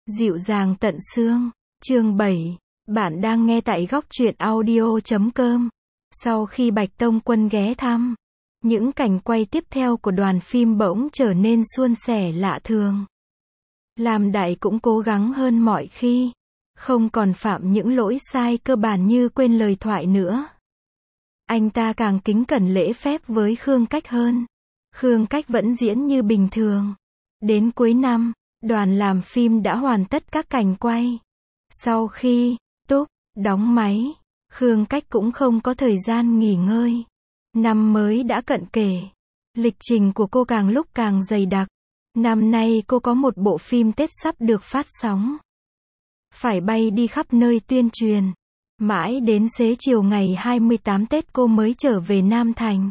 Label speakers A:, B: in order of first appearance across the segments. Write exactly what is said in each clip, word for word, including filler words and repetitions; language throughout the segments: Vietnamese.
A: Dịu dàng tận xương. Chương bảy. Bạn đang nghe tại góc truyện audio chấm com. Sau khi Bạch Tông Quân ghé thăm, những cảnh quay tiếp theo của đoàn phim bỗng trở nên suôn sẻ lạ thường. Làm Đại cũng cố gắng hơn mọi khi, không còn phạm những lỗi sai cơ bản như quên lời thoại nữa. Anh ta càng kính cẩn lễ phép với Khương Cách hơn. Khương Cách vẫn diễn như bình thường. Đến cuối năm, đoàn làm phim đã hoàn tất các cảnh quay. Sau khi túc đóng máy, Khương Cách cũng không có thời gian nghỉ ngơi. Năm mới đã cận kề. Lịch trình của cô càng lúc càng dày đặc. Năm nay cô có một bộ phim Tết sắp được phát sóng. Phải bay đi khắp nơi tuyên truyền. Mãi đến xế chiều ngày hai mươi tám Tết cô mới trở về Nam Thành.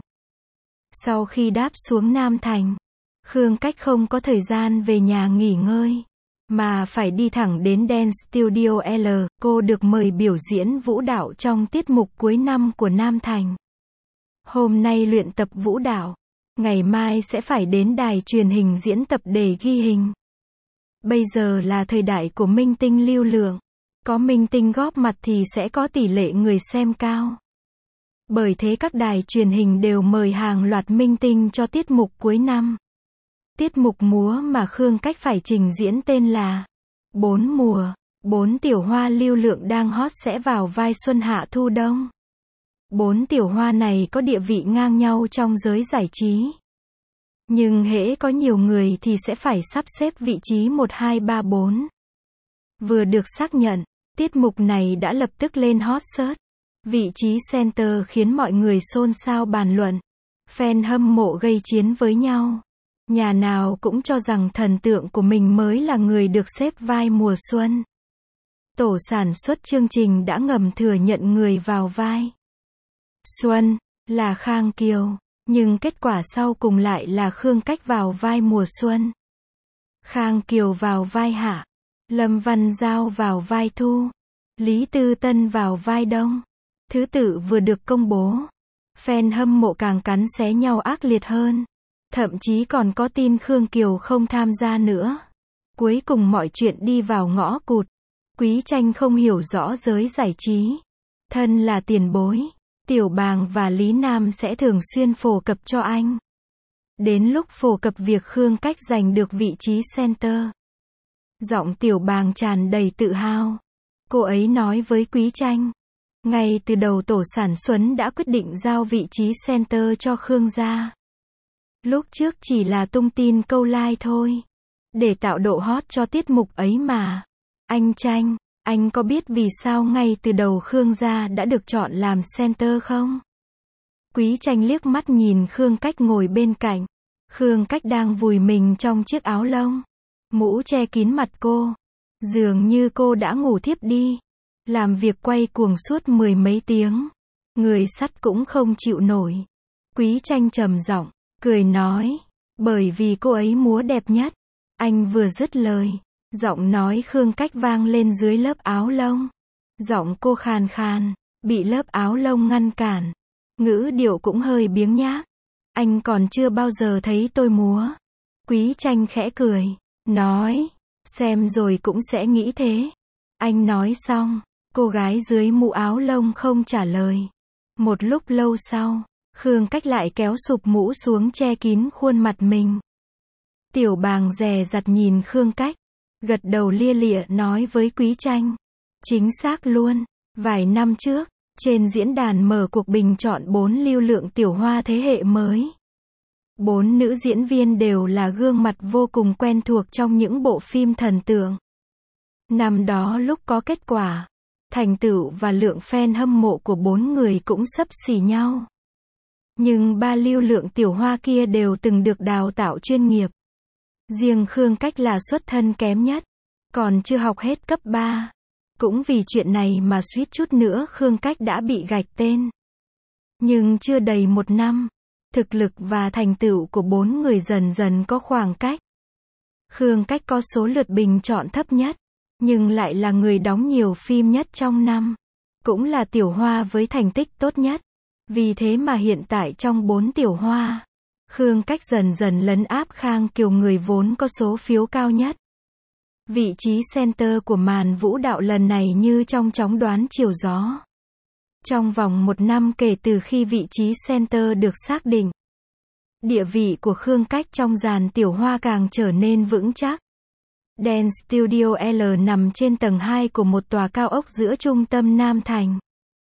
A: Sau khi đáp xuống Nam Thành, Khương Cách không có thời gian về nhà nghỉ ngơi, mà phải đi thẳng đến Dance Studio L. Cô được mời biểu diễn vũ đạo trong tiết mục cuối năm của Nam Thành. Hôm nay luyện tập vũ đạo, ngày mai sẽ phải đến đài truyền hình diễn tập để ghi hình. Bây giờ là thời đại của minh tinh lưu lượng. Có minh tinh góp mặt thì sẽ có tỷ lệ người xem cao. Bởi thế các đài truyền hình đều mời hàng loạt minh tinh cho tiết mục cuối năm. Tiết mục múa mà Khương Cách phải trình diễn tên là Bốn Mùa. Bốn tiểu hoa lưu lượng đang hot sẽ vào vai xuân hạ thu đông. Bốn tiểu hoa này có địa vị ngang nhau trong giới giải trí. Nhưng hễ có nhiều người thì sẽ phải sắp xếp vị trí một hai ba bốn. Vừa được xác nhận, tiết mục này đã lập tức lên hot search. Vị trí center khiến mọi người xôn xao bàn luận. Fan hâm mộ gây chiến với nhau. Nhà nào cũng cho rằng thần tượng của mình mới là người được xếp vai mùa xuân. Tổ sản xuất chương trình đã ngầm thừa nhận người vào vai Xuân là Khang Kiều, nhưng kết quả sau cùng lại là Khương Cách vào vai mùa xuân, Khang Kiều vào vai Hạ, Lâm Văn Giao vào vai Thu, Lý Tư Tân vào vai Đông. Thứ tự vừa được công bố, fan hâm mộ càng cắn xé nhau ác liệt hơn. Thậm chí còn có tin Khương Kiều không tham gia nữa. Cuối cùng mọi chuyện đi vào ngõ cụt. Quý Tranh không hiểu rõ giới giải trí. Thân là tiền bối, Tiểu Bàng và Lý Nam sẽ thường xuyên phổ cập cho anh. Đến lúc phổ cập việc Khương Cách giành được vị trí center, giọng Tiểu Bàng tràn đầy tự hào. Cô ấy nói với Quý Tranh, ngay từ đầu tổ sản xuất đã quyết định giao vị trí center cho Khương gia. Lúc trước chỉ là tung tin câu like thôi, để tạo độ hot cho tiết mục ấy mà. Anh Tranh, anh có biết vì sao ngay từ đầu Khương gia đã được chọn làm center không? Quý Tranh liếc mắt nhìn Khương Cách ngồi bên cạnh. Khương Cách đang vùi mình trong chiếc áo lông, mũ che kín mặt cô. Dường như cô đã ngủ thiếp đi. Làm việc quay cuồng suốt mười mấy tiếng. Người sắt cũng không chịu nổi. Quý Tranh trầm giọng, cười nói, bởi vì cô ấy múa đẹp nhất. Anh vừa dứt lời, giọng nói Khương Cách vang lên dưới lớp áo lông. Giọng cô khàn khàn, bị lớp áo lông ngăn cản. Ngữ điệu cũng hơi biếng nhác. Anh còn chưa bao giờ thấy tôi múa. Quý Tranh khẽ cười, nói, xem rồi cũng sẽ nghĩ thế. Anh nói xong, cô gái dưới mũ áo lông không trả lời. Một lúc lâu sau, Khương Cách lại kéo sụp mũ xuống che kín khuôn mặt mình. Tiểu Bàng dè dặt nhìn Khương Cách, gật đầu lia lịa nói với Quý Tranh, chính xác luôn, vài năm trước, trên diễn đàn mở cuộc bình chọn bốn lưu lượng tiểu hoa thế hệ mới. Bốn nữ diễn viên đều là gương mặt vô cùng quen thuộc trong những bộ phim thần tượng. Năm đó lúc có kết quả, thành tựu và lượng fan hâm mộ của bốn người cũng xấp xỉ nhau. Nhưng ba lưu lượng tiểu hoa kia đều từng được đào tạo chuyên nghiệp. Riêng Khương Cách là xuất thân kém nhất, còn chưa học hết cấp ba. Cũng vì chuyện này mà suýt chút nữa Khương Cách đã bị gạch tên. Nhưng chưa đầy một năm, thực lực và thành tựu của bốn người dần dần có khoảng cách. Khương Cách có số lượt bình chọn thấp nhất, nhưng lại là người đóng nhiều phim nhất trong năm. Cũng là tiểu hoa với thành tích tốt nhất. Vì thế mà hiện tại trong bốn tiểu hoa, Khương Cách dần dần lấn áp Khang Kiều, người vốn có số phiếu cao nhất. Vị trí center của màn vũ đạo lần này như trong chóng đoán chiều gió. Trong vòng một năm kể từ khi vị trí center được xác định, địa vị của Khương Cách trong dàn Tiểu Hoa càng trở nên vững chắc. Dance Studio L nằm trên tầng hai của một tòa cao ốc giữa trung tâm Nam Thành.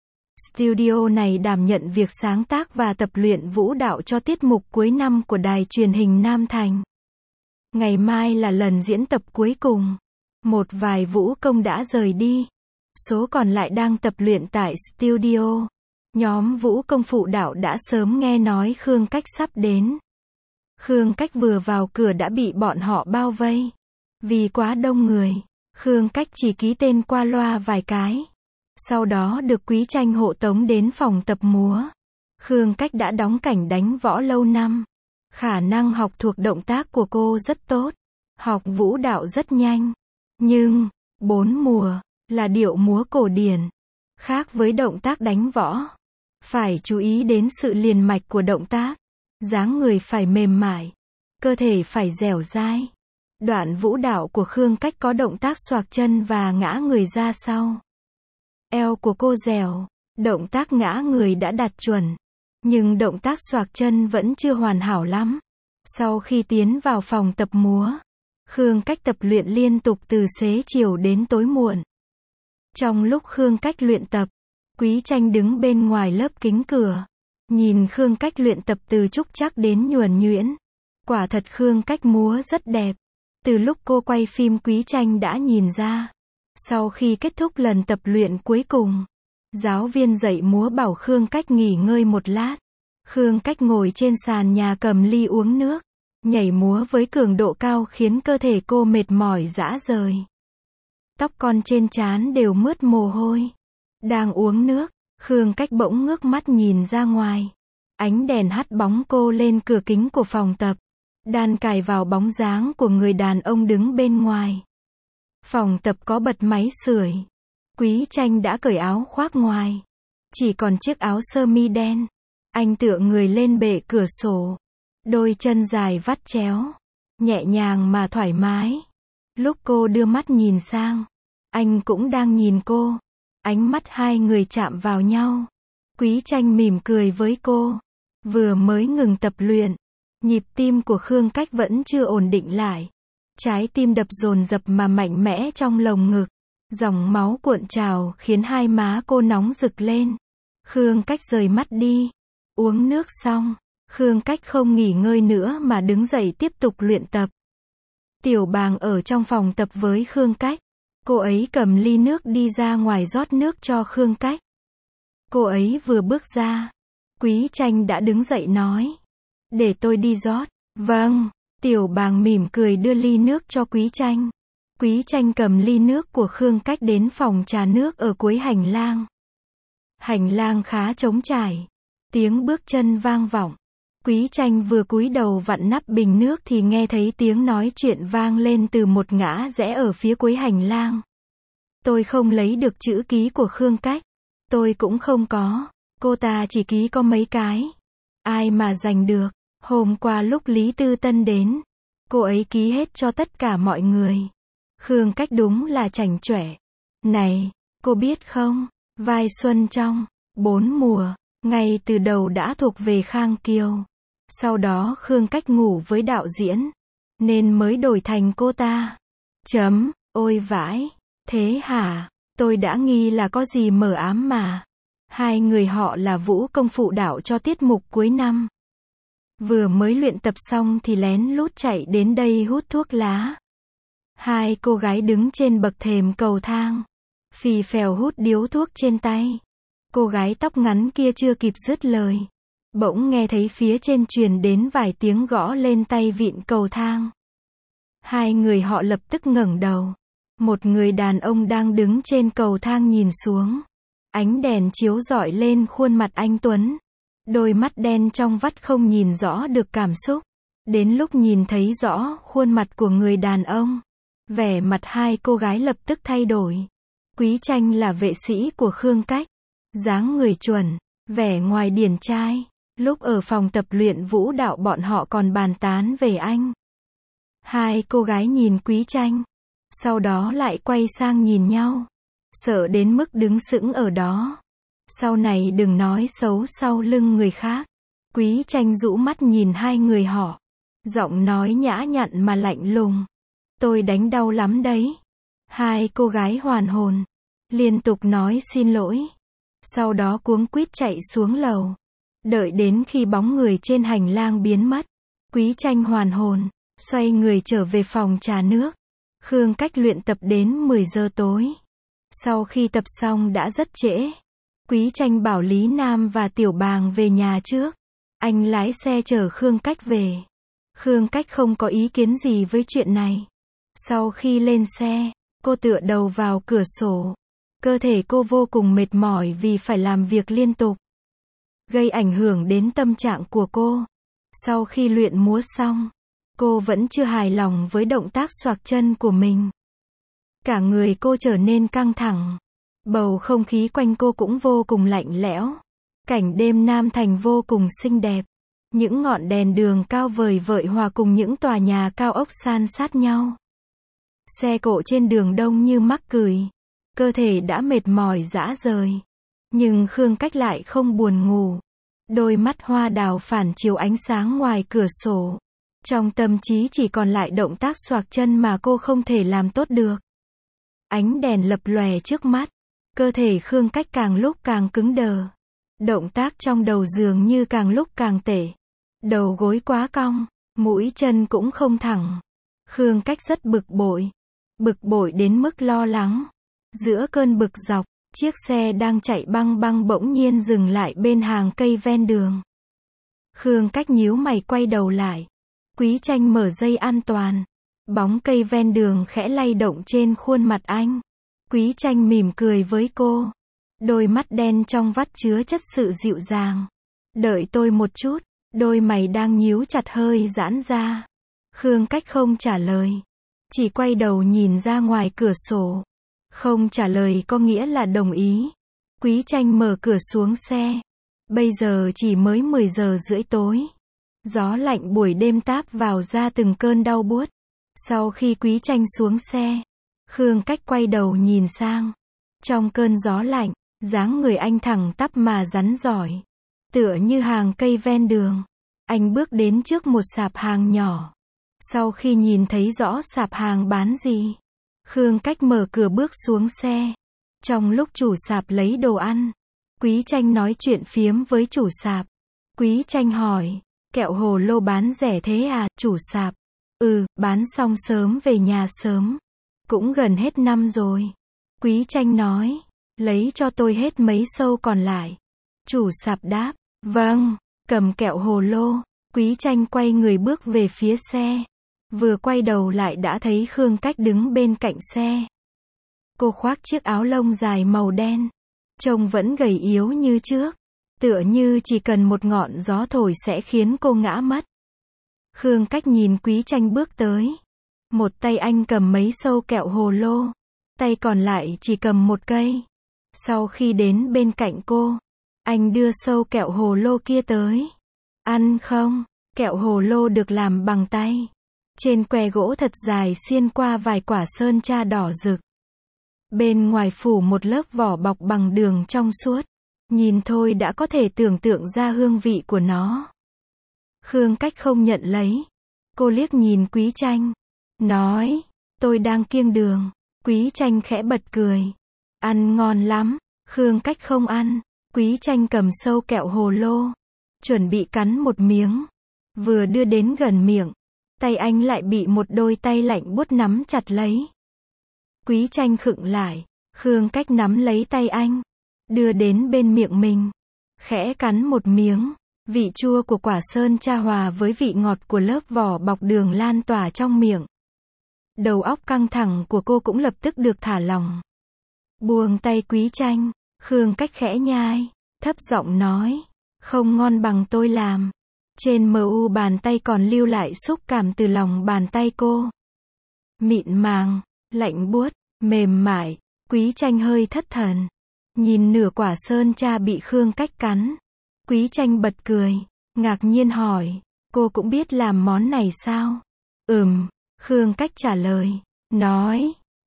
A: Studio này đảm nhận việc sáng tác và tập luyện vũ đạo cho tiết mục cuối năm của đài truyền hình Nam Thành. Ngày mai là lần diễn tập cuối cùng. Một vài vũ công đã rời đi. Số còn lại đang tập luyện tại studio. Nhóm vũ công phụ đạo đã sớm nghe nói Khương Cách sắp đến. Khương Cách vừa vào cửa đã bị bọn họ bao vây. Vì quá đông người, Khương Cách chỉ ký tên qua loa vài cái. Sau đó được Quý Tranh hộ tống đến phòng tập múa. Khương Cách đã đóng cảnh đánh võ lâu năm. Khả năng học thuộc động tác của cô rất tốt. Học vũ đạo rất nhanh. Nhưng, bốn mùa, là điệu múa cổ điển. Khác với động tác đánh võ. Phải chú ý đến sự liền mạch của động tác. Dáng người phải mềm mại. Cơ thể phải dẻo dai. Đoạn vũ đạo của Khương Cách có động tác xoạc chân và ngã người ra sau. Eo của cô dẻo. Động tác ngã người đã đạt chuẩn. Nhưng động tác xoạc chân vẫn chưa hoàn hảo lắm. Sau khi tiến vào phòng tập múa, Khương Cách tập luyện liên tục từ xế chiều đến tối muộn. Trong lúc Khương Cách luyện tập, Quý Tranh đứng bên ngoài lớp kính cửa. Nhìn Khương Cách luyện tập từ trúc trắc đến nhuần nhuyễn. Quả thật Khương Cách múa rất đẹp. Từ lúc cô quay phim Quý Tranh đã nhìn ra. Sau khi kết thúc lần tập luyện cuối cùng, giáo viên dạy múa bảo Khương Cách nghỉ ngơi một lát. Khương Cách ngồi trên sàn nhà cầm ly uống nước. Nhảy múa với cường độ cao khiến cơ thể cô mệt mỏi rã rời. Tóc con trên trán đều mướt mồ hôi. Đang uống nước, Khương Cách bỗng ngước mắt nhìn ra ngoài. Ánh đèn hắt bóng cô lên cửa kính của phòng tập. Đan cài vào bóng dáng của người đàn ông đứng bên ngoài. Phòng tập có bật máy sưởi. Quý Tranh đã cởi áo khoác ngoài. Chỉ còn chiếc áo sơ mi đen. Anh tựa người lên bệ cửa sổ. Đôi chân dài vắt chéo. Nhẹ nhàng mà thoải mái. Lúc cô đưa mắt nhìn sang, anh cũng đang nhìn cô. Ánh mắt hai người chạm vào nhau. Quý Tranh mỉm cười với cô. Vừa mới ngừng tập luyện. Nhịp tim của Khương Cách vẫn chưa ổn định lại. Trái tim đập dồn dập mà mạnh mẽ trong lồng ngực. Dòng máu cuộn trào khiến hai má cô nóng rực lên. Khương Cách rời mắt đi. Uống nước xong, Khương Cách không nghỉ ngơi nữa mà đứng dậy tiếp tục luyện tập. Tiểu Bàng ở trong phòng tập với Khương Cách. Cô ấy cầm ly nước đi ra ngoài rót nước cho Khương Cách. Cô ấy vừa bước ra, Quý Tranh đã đứng dậy nói. Để tôi đi rót. Vâng. Tiểu Bàng mỉm cười đưa ly nước cho Quý Tranh. Quý Tranh cầm ly nước của Khương Cách đến phòng trà nước ở cuối hành lang. Hành lang khá trống trải. Tiếng bước chân vang vọng. Quý Tranh vừa cúi đầu vặn nắp bình nước thì nghe thấy tiếng nói chuyện vang lên từ một ngã rẽ ở phía cuối hành lang. Tôi không lấy được chữ ký của Khương Cách. Tôi cũng không có. Cô ta chỉ ký có mấy cái. Ai mà giành được. Hôm qua lúc Lý Tư Tân đến, cô ấy ký hết cho tất cả mọi người. Khương Cách đúng là chảnh chọe. Này, cô biết không, vai Xuân trong bốn mùa, ngay từ đầu đã thuộc về Khang Kiều. Sau đó Khương Cách ngủ với đạo diễn, nên mới đổi thành cô ta. Chấm, ôi vãi, thế hả, tôi đã nghi là có gì mờ ám mà. Hai người họ là vũ công phụ đạo cho tiết mục cuối năm. Vừa mới luyện tập xong thì lén lút chạy đến đây hút thuốc lá. Hai cô gái đứng trên bậc thềm cầu thang, phì phèo hút điếu thuốc trên tay. Cô gái tóc ngắn kia chưa kịp dứt lời, bỗng nghe thấy phía trên truyền đến vài tiếng gõ lên tay vịn cầu thang. Hai người họ lập tức ngẩng đầu. Một người đàn ông đang đứng trên cầu thang nhìn xuống. Ánh đèn chiếu rọi lên khuôn mặt anh tuấn. Đôi mắt đen trong vắt không nhìn rõ được cảm xúc. Đến lúc nhìn thấy rõ khuôn mặt của người đàn ông, vẻ mặt hai cô gái lập tức thay đổi. Quý Tranh là vệ sĩ của Khương Cách. Dáng người chuẩn, vẻ ngoài điển trai. Lúc ở phòng tập luyện vũ đạo bọn họ còn bàn tán về anh. Hai cô gái nhìn Quý Tranh. Sau đó lại quay sang nhìn nhau. Sợ đến mức đứng sững ở đó. Sau này đừng nói xấu sau lưng người khác. Quý Tranh rũ mắt nhìn hai người họ. Giọng nói nhã nhặn mà lạnh lùng. Tôi đánh đau lắm đấy. Hai cô gái hoàn hồn. Liên tục nói xin lỗi. Sau đó cuống quýt chạy xuống lầu. Đợi đến khi bóng người trên hành lang biến mất. Quý Tranh hoàn hồn. Xoay người trở về phòng trà nước. Khương Cách luyện tập đến mười giờ tối. Sau khi tập xong đã rất trễ. Quý Tranh bảo Lý Nam và Tiểu Bàng về nhà trước. Anh lái xe chở Khương Cách về. Khương Cách không có ý kiến gì với chuyện này. Sau khi lên xe, cô tựa đầu vào cửa sổ. Cơ thể cô vô cùng mệt mỏi vì phải làm việc liên tục. Gây ảnh hưởng đến tâm trạng của cô. Sau khi luyện múa xong, cô vẫn chưa hài lòng với động tác xoạc chân của mình. Cả người cô trở nên căng thẳng. Bầu không khí quanh cô cũng vô cùng lạnh lẽo. Cảnh đêm Nam Thành vô cùng xinh đẹp. Những ngọn đèn đường cao vời vợi hòa cùng những tòa nhà cao ốc san sát nhau. Xe cộ trên đường đông như mắc cười. Cơ thể đã mệt mỏi rã rời. Nhưng Khương Cách lại không buồn ngủ. Đôi mắt hoa đào phản chiếu ánh sáng ngoài cửa sổ. Trong tâm trí chỉ còn lại động tác xoạc chân mà cô không thể làm tốt được. Ánh đèn lập lòe trước mắt. Cơ thể Khương Cách càng lúc càng cứng đờ. Động tác trong đầu dường như càng lúc càng tệ. Đầu gối quá cong, mũi chân cũng không thẳng. Khương Cách rất bực bội. Bực bội đến mức lo lắng. Giữa cơn bực dọc, chiếc xe đang chạy băng băng bỗng nhiên dừng lại bên hàng cây ven đường. Khương Cách nhíu mày quay đầu lại. Quý Tranh mở dây an toàn. Bóng cây ven đường khẽ lay động trên khuôn mặt anh. Quý Tranh mỉm cười với cô. Đôi mắt đen trong vắt chứa chất sự dịu dàng. Đợi tôi một chút. Đôi mày đang nhíu chặt hơi giãn ra. Khương Cách không trả lời. Chỉ quay đầu nhìn ra ngoài cửa sổ. Không trả lời có nghĩa là đồng ý. Quý Tranh mở cửa xuống xe. Bây giờ chỉ mới mười giờ rưỡi tối. Gió lạnh buổi đêm táp vào ra từng cơn đau buốt. Sau khi Quý Tranh xuống xe, Khương Cách quay đầu nhìn sang. Trong cơn gió lạnh, dáng người anh thẳng tắp mà rắn giỏi. Tựa như hàng cây ven đường. Anh bước đến trước một sạp hàng nhỏ. Sau khi nhìn thấy rõ sạp hàng bán gì, Khương Cách mở cửa bước xuống xe. Trong lúc chủ sạp lấy đồ ăn, Quý Tranh nói chuyện phiếm với chủ sạp. Quý Tranh hỏi, kẹo hồ lô bán rẻ thế à, chủ sạp? Ừ, bán xong sớm về nhà sớm. Cũng gần hết năm rồi. Quý Tranh nói, lấy cho tôi hết mấy xâu còn lại. Chủ sạp đáp, vâng, cầm kẹo hồ lô. Quý Tranh quay người bước về phía xe. Vừa quay đầu lại đã thấy Khương Cách đứng bên cạnh xe. Cô khoác chiếc áo lông dài màu đen. Trông vẫn gầy yếu như trước. Tựa như chỉ cần một ngọn gió thổi sẽ khiến cô ngã mất. Khương Cách nhìn Quý Tranh bước tới. Một tay anh cầm mấy xâu kẹo hồ lô. Tay còn lại chỉ cầm một cây. Sau khi đến bên cạnh cô, anh đưa xâu kẹo hồ lô kia tới. Ăn không? Kẹo hồ lô được làm bằng tay. Trên que gỗ thật dài xiên qua vài quả sơn tra đỏ rực. Bên ngoài phủ một lớp vỏ bọc bằng đường trong suốt. Nhìn thôi đã có thể tưởng tượng ra hương vị của nó. Khương Cách không nhận lấy. Cô liếc nhìn Quý Tranh. Nói, tôi đang kiêng đường. Quý Tranh khẽ bật cười. Ăn ngon lắm. Khương Cách không ăn. Quý Tranh cầm xâu kẹo hồ lô. Chuẩn bị cắn một miếng. Vừa đưa đến gần miệng. Tay anh lại bị một đôi tay lạnh buốt nắm chặt lấy. Quý Tranh khựng lại. Khương Cách nắm lấy tay anh. Đưa đến bên miệng mình. Khẽ cắn một miếng. Vị chua của quả sơn tra hòa với vị ngọt của lớp vỏ bọc đường lan tỏa trong miệng. Đầu óc căng thẳng của cô cũng lập tức được thả lỏng. Buông tay Quý Tranh. Khương Cách khẽ nhai. Thấp giọng nói. Không ngon bằng tôi làm. Trên mờ u bàn tay còn lưu lại xúc cảm từ lòng bàn tay cô. Mịn màng, lạnh buốt, mềm mại. Quý Tranh hơi thất thần. Nhìn nửa quả sơn tra bị Khương Cách cắn. Quý Tranh bật cười. Ngạc nhiên hỏi. Cô cũng biết làm món này sao? Ừm. Khương Cách trả lời. Nói.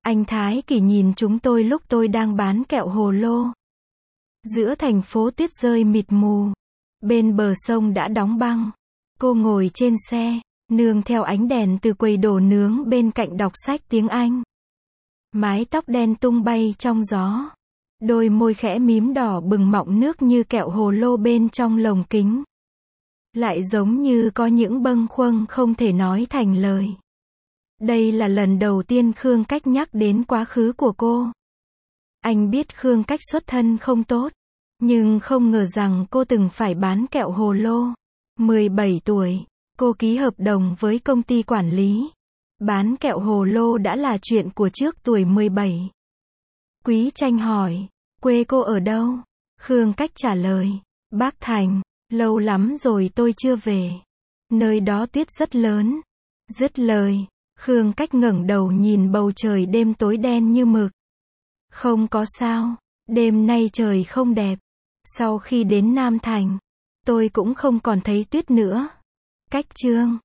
A: Anh Thái Kỳ nhìn chúng tôi lúc tôi đang bán kẹo hồ lô. Giữa thành phố tuyết rơi mịt mù. Bên bờ sông đã đóng băng. Cô ngồi trên xe, nương theo ánh đèn từ quầy đồ nướng bên cạnh đọc sách tiếng Anh. Mái tóc đen tung bay trong gió. Đôi môi khẽ mím đỏ bừng mọng nước như kẹo hồ lô bên trong lồng kính. Lại giống như có những bâng khuâng không thể nói thành lời. Đây là lần đầu tiên Khương Cách nhắc đến quá khứ của cô. Anh biết Khương Cách xuất thân không tốt, nhưng không ngờ rằng cô từng phải bán kẹo hồ lô. mười bảy tuổi, cô ký hợp đồng với công ty quản lý. Bán kẹo hồ lô đã là chuyện của trước tuổi mười bảy. Quý Tranh hỏi, quê cô ở đâu? Khương Cách trả lời, Bắc Thành, lâu lắm rồi tôi chưa về. Nơi đó tuyết rất lớn. Dứt lời, Khương Cách ngẩng đầu nhìn bầu trời đêm tối đen như mực. Không có sao, đêm nay trời không đẹp. Sau khi đến Nam Thành, tôi cũng không còn thấy tuyết nữa. Cách chương